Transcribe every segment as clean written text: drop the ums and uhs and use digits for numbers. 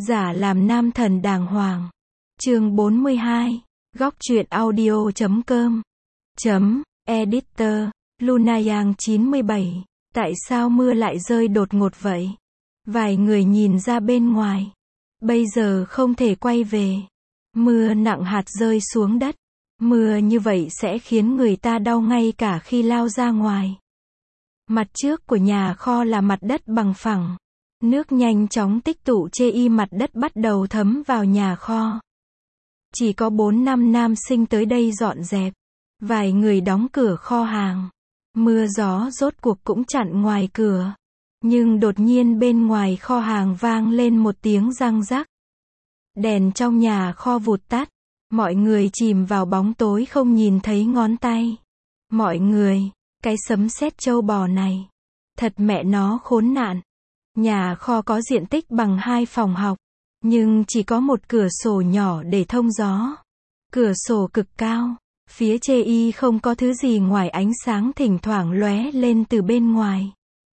Giả làm nam thần đàng hoàng. Chương 42. Góc truyện audio.com. Editor. Lunayang 97. Tại sao mưa lại rơi đột ngột vậy? Vài người nhìn ra bên ngoài. Bây giờ không thể quay về. Mưa nặng hạt rơi xuống đất. Mưa như vậy sẽ khiến người ta đau ngay cả khi lao ra ngoài. Mặt trước của nhà kho là mặt đất bằng phẳng. Nước nhanh chóng tích tụ trên mặt đất bắt đầu thấm vào nhà kho. Chỉ có 4-5 nam sinh tới đây dọn dẹp. Vài người đóng cửa kho hàng. Mưa gió rốt cuộc cũng chặn ngoài cửa. Nhưng đột nhiên bên ngoài kho hàng vang lên một tiếng răng rắc. Đèn trong nhà kho vụt tắt. Mọi người chìm vào bóng tối không nhìn thấy ngón tay. Mọi người, cái sấm sét trâu bò này. Thật mẹ nó khốn nạn. Nhà kho có diện tích bằng 2 phòng học. Nhưng chỉ có một cửa sổ nhỏ để thông gió. Cửa sổ cực cao. Phía trên không có thứ gì ngoài ánh sáng thỉnh thoảng lóe lên từ bên ngoài.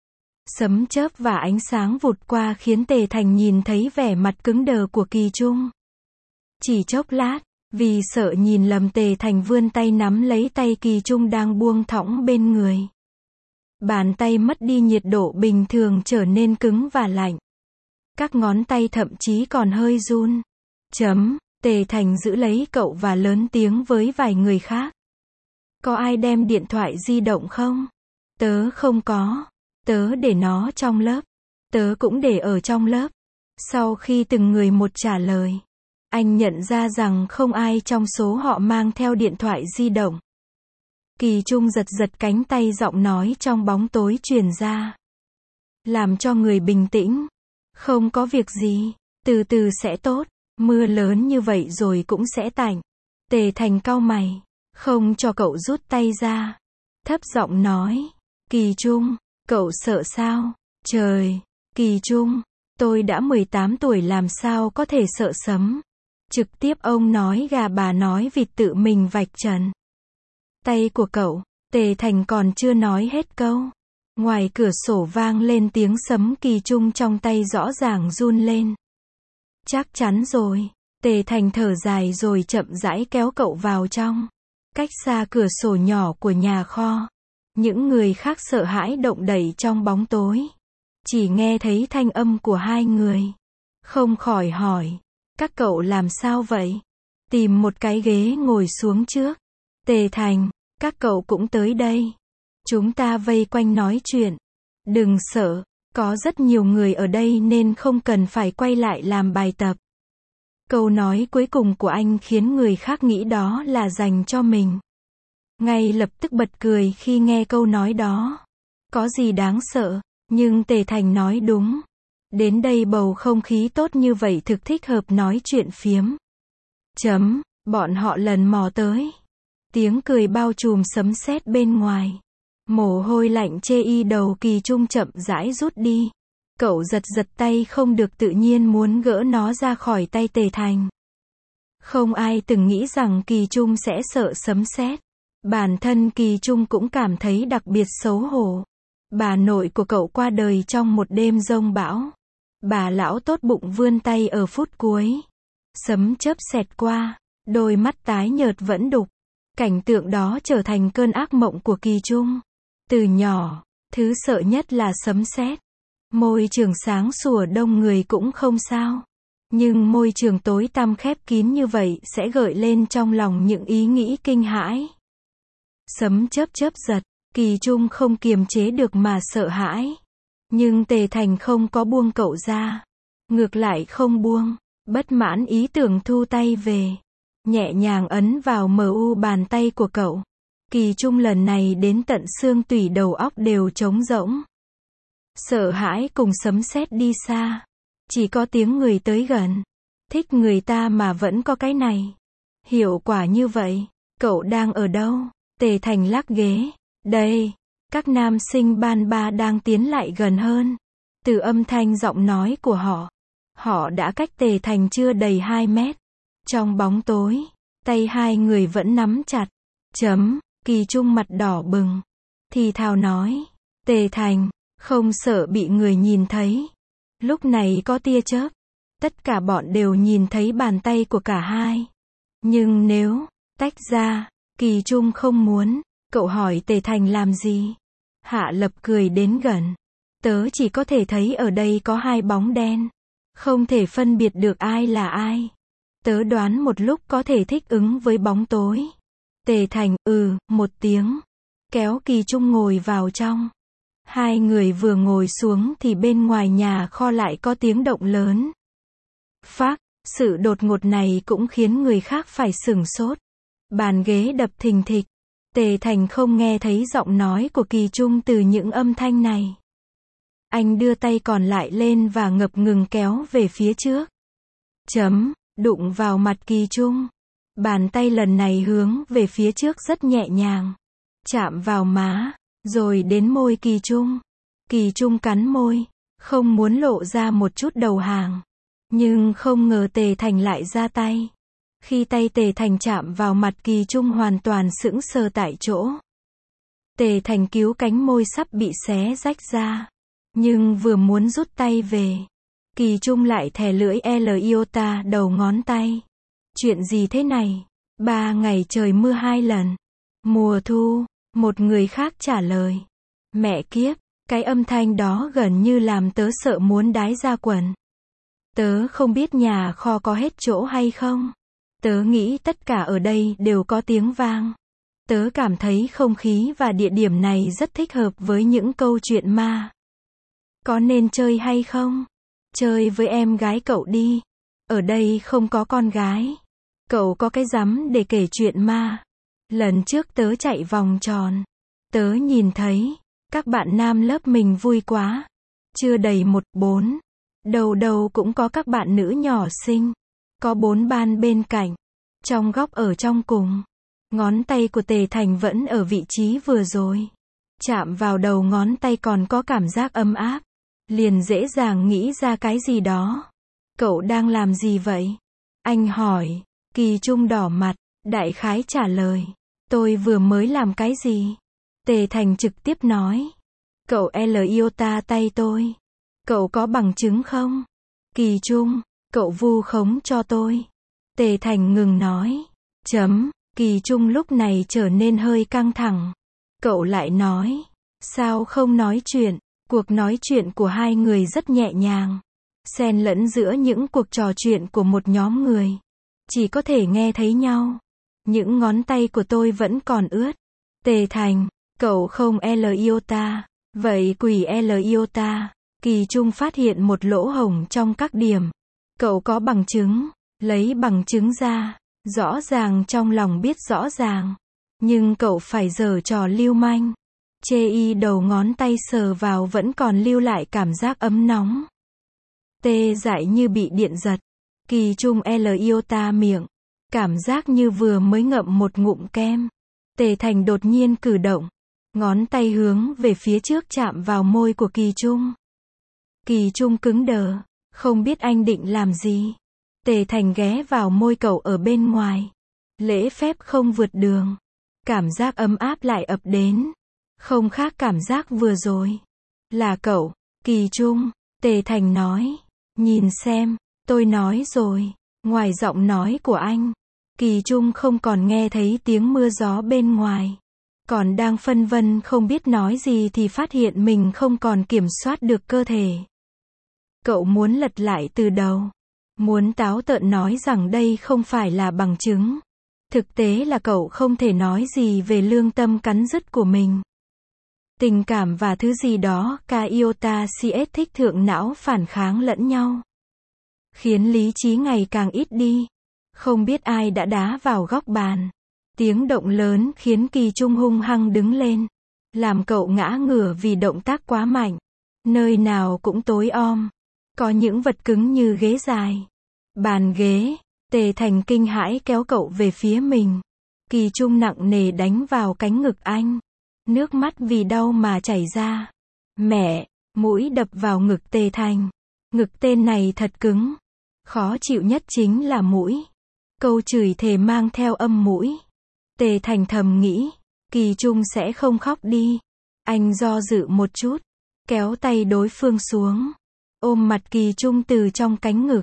Sấm chớp và ánh sáng vụt qua khiến Tề Thành nhìn thấy vẻ mặt cứng đờ của Kỳ Trung. Chỉ chốc lát, vì sợ nhìn lầm Tề Thành vươn tay nắm lấy tay Kỳ Trung đang buông thõng bên người. Bàn tay mất đi nhiệt độ bình thường trở nên cứng và lạnh. Các ngón tay thậm chí còn hơi run. Tề Thành giữ lấy cậu và lớn tiếng với vài người khác. Có ai đem điện thoại di động không? Tớ không có. Tớ để nó trong lớp. Tớ cũng để ở trong lớp. Sau khi từng người một trả lời, anh nhận ra rằng không ai trong số họ mang theo điện thoại di động. Kỳ Trung giật giật cánh tay, giọng nói trong bóng tối truyền ra. Làm cho người bình tĩnh. Không có việc gì. Từ từ sẽ tốt. Mưa lớn như vậy rồi cũng sẽ tạnh. Tề Thành cau mày. Không cho cậu rút tay ra. Thấp giọng nói. Kỳ Trung, cậu sợ sao? Trời! Kỳ Trung, tôi đã 18 tuổi làm sao có thể sợ sấm. Trực tiếp ông nói gà bà nói vịt tự mình vạch trần. Tay của cậu. Tề Thành còn chưa nói hết câu. Ngoài cửa sổ vang lên tiếng sấm, Kỳ Trung trong tay rõ ràng run lên. Chắc chắn rồi. Tề Thành thở dài rồi chậm rãi kéo cậu vào trong. Cách xa cửa sổ nhỏ của nhà kho. Những người khác sợ hãi động đậy trong bóng tối. Chỉ nghe thấy thanh âm của hai người. Không khỏi hỏi. Các cậu làm sao vậy? Tìm một cái ghế ngồi xuống trước. Tề Thành, các cậu cũng tới đây. Chúng ta vây quanh nói chuyện. Đừng sợ, có rất nhiều người ở đây nên không cần phải quay lại làm bài tập. Câu nói cuối cùng của anh khiến người khác nghĩ đó là dành cho mình. Ngay lập tức bật cười khi nghe câu nói đó. Có gì đáng sợ, nhưng Tề Thành nói đúng. Đến đây bầu không khí tốt như vậy thực thích hợp nói chuyện phiếm. Bọn họ lần mò tới. Tiếng cười bao trùm sấm sét bên ngoài. Mồ hôi lạnh trên đầu Kỳ Trung chậm rãi rút đi. Cậu giật giật tay không được tự nhiên muốn gỡ nó ra khỏi tay Tề Thành. Không ai từng nghĩ rằng Kỳ Trung sẽ sợ sấm sét. Bản thân Kỳ Trung cũng cảm thấy đặc biệt xấu hổ. Bà nội của cậu qua đời trong một đêm giông bão. Bà lão tốt bụng vươn tay ở phút cuối. Sấm chớp xẹt qua, đôi mắt tái nhợt vẫn đục. Cảnh tượng đó trở thành cơn ác mộng của Kỳ Trung. Từ nhỏ, thứ sợ nhất là sấm sét. Môi trường sáng sủa đông người cũng không sao. Nhưng môi trường tối tăm khép kín như vậy sẽ gợi lên trong lòng những ý nghĩ kinh hãi. Sấm chớp chớp giật, Kỳ Trung không kiềm chế được mà sợ hãi. Nhưng Tề Thành không có buông cậu ra. Ngược lại không buông, bất mãn ý tưởng thu tay về. Nhẹ nhàng ấn vào bàn tay của cậu. Kỳ Trung lần này đến tận xương tủy đầu óc đều trống rỗng. Sợ hãi cùng sấm sét đi xa. Chỉ có tiếng người tới gần. Thích người ta mà vẫn có cái này. Hiệu quả như vậy. Cậu đang ở đâu? Tề Thành lắc ghế. Đây. Các nam sinh ban 3 đang tiến lại gần hơn. Từ âm thanh giọng nói của họ. Họ đã cách Tề Thành chưa đầy 2 mét. Trong bóng tối, tay hai người vẫn nắm chặt. Kỳ Trung mặt đỏ bừng. Thì thào nói. Tề Thành, không sợ bị người nhìn thấy. Lúc này có tia chớp. Tất cả bọn đều nhìn thấy bàn tay của cả hai. Nhưng nếu tách ra, Kỳ Trung không muốn. Cậu hỏi Tề Thành làm gì? Hạ Lập cười đến gần. Tớ chỉ có thể thấy ở đây có hai bóng đen. Không thể phân biệt được ai là ai. Tớ đoán một lúc có thể thích ứng với bóng tối. Tề Thành, một tiếng. Kéo Kỳ Trung ngồi vào trong. Hai người vừa ngồi xuống thì bên ngoài nhà kho lại có tiếng động lớn. Phác, sự đột ngột này cũng khiến người khác phải sửng sốt. Bàn ghế đập thình thịch. Tề Thành không nghe thấy giọng nói của Kỳ Trung từ những âm thanh này. Anh đưa tay còn lại lên và ngập ngừng kéo về phía trước. Đụng vào mặt Kỳ Trung. Bàn tay lần này hướng về phía trước rất nhẹ nhàng. Chạm vào má, rồi đến môi Kỳ Trung. Kỳ Trung cắn môi, không muốn lộ ra một chút đầu hàng. Nhưng không ngờ Tề Thành lại ra tay. Khi tay Tề Thành chạm vào mặt Kỳ Trung hoàn toàn sững sờ tại chỗ. Tề Thành cứu cánh môi sắp bị xé rách ra. Nhưng vừa muốn rút tay về. Kỳ Trung lại thè lưỡi iota đầu ngón tay. Chuyện gì thế này? 3 ngày trời mưa 2 lần. Mùa thu, một người khác trả lời. Mẹ kiếp, cái âm thanh đó gần như làm tớ sợ muốn đái ra quần. Tớ không biết nhà kho có hết chỗ hay không. Tớ nghĩ tất cả ở đây đều có tiếng vang. Tớ cảm thấy không khí và địa điểm này rất thích hợp với những câu chuyện ma. Có nên chơi hay không? Chơi với em gái cậu đi. Ở đây không có con gái. Cậu có cái rắm để kể chuyện ma. Lần trước tớ chạy vòng tròn. Tớ nhìn thấy, các bạn nam lớp mình vui quá. Chưa đầy 1-4. Đầu đầu cũng có các bạn nữ nhỏ xinh. Có 4 ban bên cạnh. Trong góc ở trong cùng. Ngón tay của Tề Thành vẫn ở vị trí vừa rồi. Chạm vào đầu ngón tay còn có cảm giác ấm áp. Liền dễ dàng nghĩ ra cái gì đó. Cậu đang làm gì vậy? Anh hỏi. Kỳ Trung đỏ mặt, đại khái trả lời. Tôi vừa mới làm cái gì? Tề Thành trực tiếp nói. Cậu iota tay tôi. Cậu có bằng chứng không? Kỳ Trung, cậu vu khống cho tôi. Tề Thành ngừng nói. Kỳ Trung lúc này trở nên hơi căng thẳng. Cậu lại nói. Sao không nói chuyện? Cuộc nói chuyện của hai người rất nhẹ nhàng. Xen lẫn giữa những cuộc trò chuyện của một nhóm người. Chỉ có thể nghe thấy nhau. Những ngón tay của tôi vẫn còn ướt. Tề Thành, cậu không iota. Vậy quỷ iota. Kỳ Trung phát hiện một lỗ hổng trong các điểm. Cậu có bằng chứng. Lấy bằng chứng ra. Rõ ràng trong lòng biết rõ ràng. Nhưng cậu phải giở trò lưu manh. Chê đầu ngón tay sờ vào vẫn còn lưu lại cảm giác ấm nóng. Tê dại như bị điện giật. Kỳ Trung iota miệng. Cảm giác như vừa mới ngậm một ngụm kem. Tề Thành đột nhiên cử động. Ngón tay hướng về phía trước chạm vào môi của Kỳ Trung. Kỳ Trung cứng đờ. Không biết anh định làm gì. Tề Thành ghé vào môi cậu ở bên ngoài. Lễ phép không vượt đường. Cảm giác ấm áp lại ập đến. Không khác cảm giác vừa rồi. Là cậu, Kỳ Trung. Tề Thành nói. Nhìn xem, tôi nói rồi. Ngoài giọng nói của anh, Kỳ Trung không còn nghe thấy tiếng mưa gió bên ngoài. Còn đang phân vân không biết nói gì thì phát hiện mình không còn kiểm soát được cơ thể. Cậu muốn lật lại từ đầu. Muốn táo tợn nói rằng đây không phải là bằng chứng. Thực tế là cậu không thể nói gì về lương tâm cắn rứt của mình. Tình cảm và thứ gì đó, iota cs thích thượng não phản kháng lẫn nhau. Khiến lý trí ngày càng ít đi. Không biết ai đã đá vào góc bàn. Tiếng động lớn khiến Kỳ Trung hung hăng đứng lên. Làm cậu ngã ngửa vì động tác quá mạnh. Nơi nào cũng tối om. Có những vật cứng như ghế dài. Bàn ghế. Tề Thành kinh hãi kéo cậu về phía mình. Kỳ Trung nặng nề đánh vào cánh ngực anh. Nước mắt vì đau mà chảy ra. Mẹ, mũi đập vào ngực Tề Thành. Ngực tên này thật cứng. Khó chịu nhất chính là mũi. Câu chửi thề mang theo âm mũi. Tề Thành thầm nghĩ. Kỳ Trung sẽ không khóc đi. Anh do dự một chút. Kéo tay đối phương xuống. Ôm mặt Kỳ Trung từ trong cánh ngực.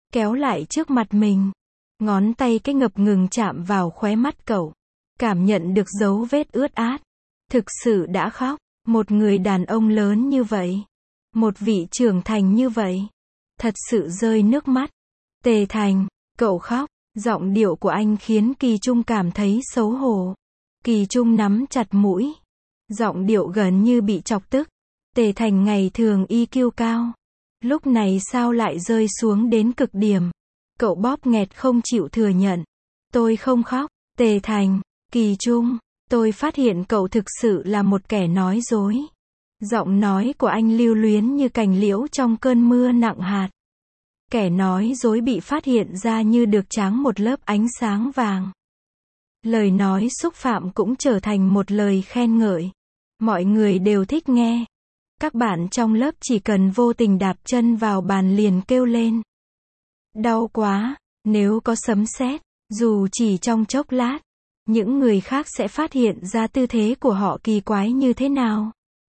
kéo lại trước mặt mình. Ngón tay cái ngập ngừng chạm vào khóe mắt cậu. Cảm nhận được dấu vết ướt át. Thực sự đã khóc. Một người đàn ông lớn như vậy. Một vị trưởng thành như vậy. Thật sự rơi nước mắt. Tề Thành, cậu khóc. Giọng điệu của anh khiến Kỳ Trung cảm thấy xấu hổ. Kỳ Trung nắm chặt mũi. Giọng điệu gần như bị chọc tức. Tề Thành ngày thường EQ cao. Lúc này sao lại rơi xuống đến cực điểm. Cậu bóp nghẹt không chịu thừa nhận. Tôi không khóc. Tề Thành, Kỳ Trung, tôi phát hiện cậu thực sự là một kẻ nói dối. Giọng nói của anh lưu luyến như cành liễu trong cơn mưa nặng hạt. Kẻ nói dối bị phát hiện ra như được tráng một lớp ánh sáng vàng. Lời nói xúc phạm cũng trở thành một lời khen ngợi. Mọi người đều thích nghe. Các bạn trong lớp chỉ cần vô tình đạp chân vào bàn liền kêu lên. Đau quá, nếu có sấm sét, dù chỉ trong chốc lát, những người khác sẽ phát hiện ra tư thế của họ kỳ quái như thế nào.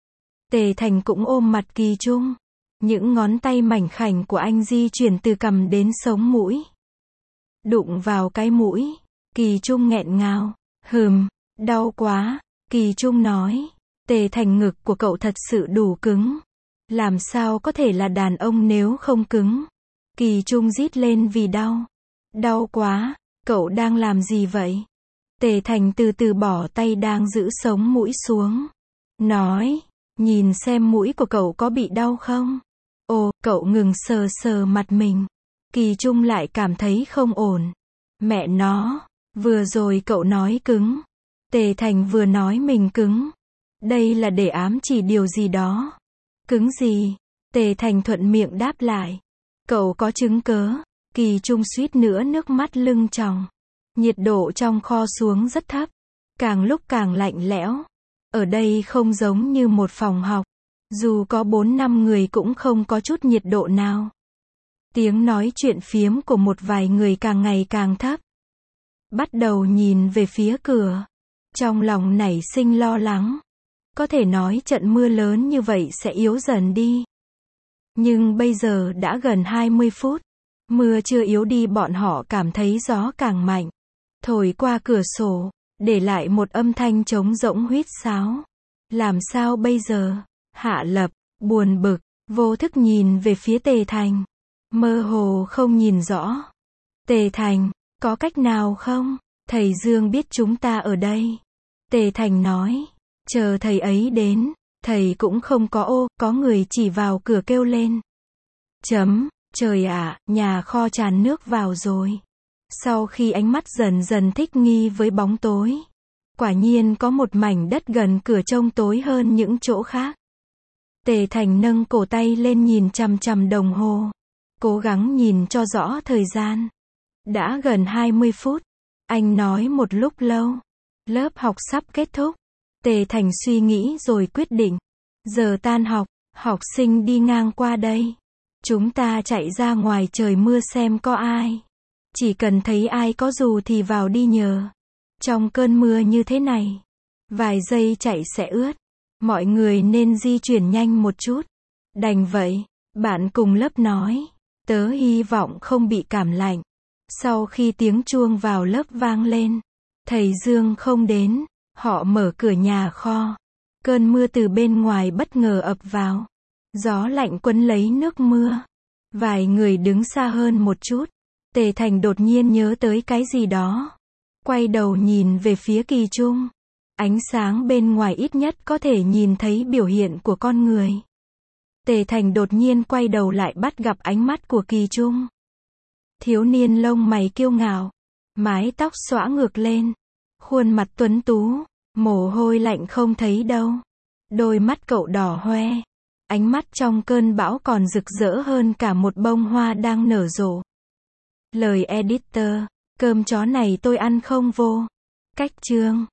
Tề Thành cũng ôm mặt Kỳ Trung. Những ngón tay mảnh khảnh của anh di chuyển từ cằm đến sống mũi. Đụng vào cái mũi. Kỳ Trung nghẹn ngào. Đau quá. Kỳ Trung nói. Tề Thành ngực của cậu thật sự đủ cứng. Làm sao có thể là đàn ông nếu không cứng. Kỳ Trung rít lên vì đau. Đau quá. Cậu đang làm gì vậy? Tề Thành từ từ bỏ tay đang giữ sống mũi xuống. Nói. Nhìn xem mũi của cậu có bị đau không? Ồ, cậu ngừng sờ sờ mặt mình. Kỳ Trung lại cảm thấy không ổn. Mẹ nó, vừa rồi cậu nói cứng. Tề Thành vừa nói mình cứng. Đây là để ám chỉ điều gì đó. Cứng gì? Tề Thành thuận miệng đáp lại. Cậu có chứng cớ. Kỳ Trung suýt nữa nước mắt lưng tròng. Nhiệt độ trong kho xuống rất thấp. Càng lúc càng lạnh lẽo. Ở đây không giống như một phòng học. Dù có 4-5 người cũng không có chút nhiệt độ nào. Tiếng nói chuyện phiếm của một vài người càng ngày càng thấp. Bắt đầu nhìn về phía cửa. Trong lòng nảy sinh lo lắng. Có thể nói trận mưa lớn như vậy sẽ yếu dần đi. Nhưng bây giờ đã gần 20 phút. Mưa chưa yếu đi, bọn họ cảm thấy gió càng mạnh. Thổi qua cửa sổ, để lại một âm thanh trống rỗng huýt sáo. Làm sao bây giờ? Hạ Lập, buồn bực, vô thức nhìn về phía Tề Thành. Mơ hồ không nhìn rõ. Tề Thành, có cách nào không? Thầy Dương biết chúng ta ở đây. Tề Thành nói. Chờ thầy ấy đến. Thầy cũng không có có người chỉ vào cửa kêu lên. Trời ạ, nhà kho tràn nước vào rồi. Sau khi ánh mắt dần dần thích nghi với bóng tối. Quả nhiên có một mảnh đất gần cửa trông tối hơn những chỗ khác. Tề Thành nâng cổ tay lên nhìn chằm chằm đồng hồ. Cố gắng nhìn cho rõ thời gian. Đã gần 20 phút. Anh nói một lúc lâu. Lớp học sắp kết thúc. Tề Thành suy nghĩ rồi quyết định. Giờ tan học, học sinh đi ngang qua đây. Chúng ta chạy ra ngoài trời mưa xem có ai. Chỉ cần thấy ai có dù thì vào đi nhờ. Trong cơn mưa như thế này, vài giây chạy sẽ ướt. Mọi người nên di chuyển nhanh một chút. Đành vậy, bạn cùng lớp nói. Tớ hy vọng không bị cảm lạnh. Sau khi tiếng chuông vào lớp vang lên, thầy Dương không đến. Họ mở cửa nhà kho. Cơn mưa từ bên ngoài bất ngờ ập vào. Gió lạnh quấn lấy nước mưa. Vài người đứng xa hơn một chút. Tề Thành đột nhiên nhớ tới cái gì đó. Quay đầu nhìn về phía Kỳ Trung. Ánh sáng bên ngoài ít nhất có thể nhìn thấy biểu hiện của con người. Tề Thành đột nhiên quay đầu lại bắt gặp ánh mắt của Kỳ Trung. Thiếu niên lông mày kiêu ngạo. Mái tóc xõa ngược lên. Khuôn mặt tuấn tú. Mồ hôi lạnh không thấy đâu. Đôi mắt cậu đỏ hoe. Ánh mắt trong cơn bão còn rực rỡ hơn cả một bông hoa đang nở rộ. Lời editor. Cơm chó này tôi ăn không vô. Cách chương.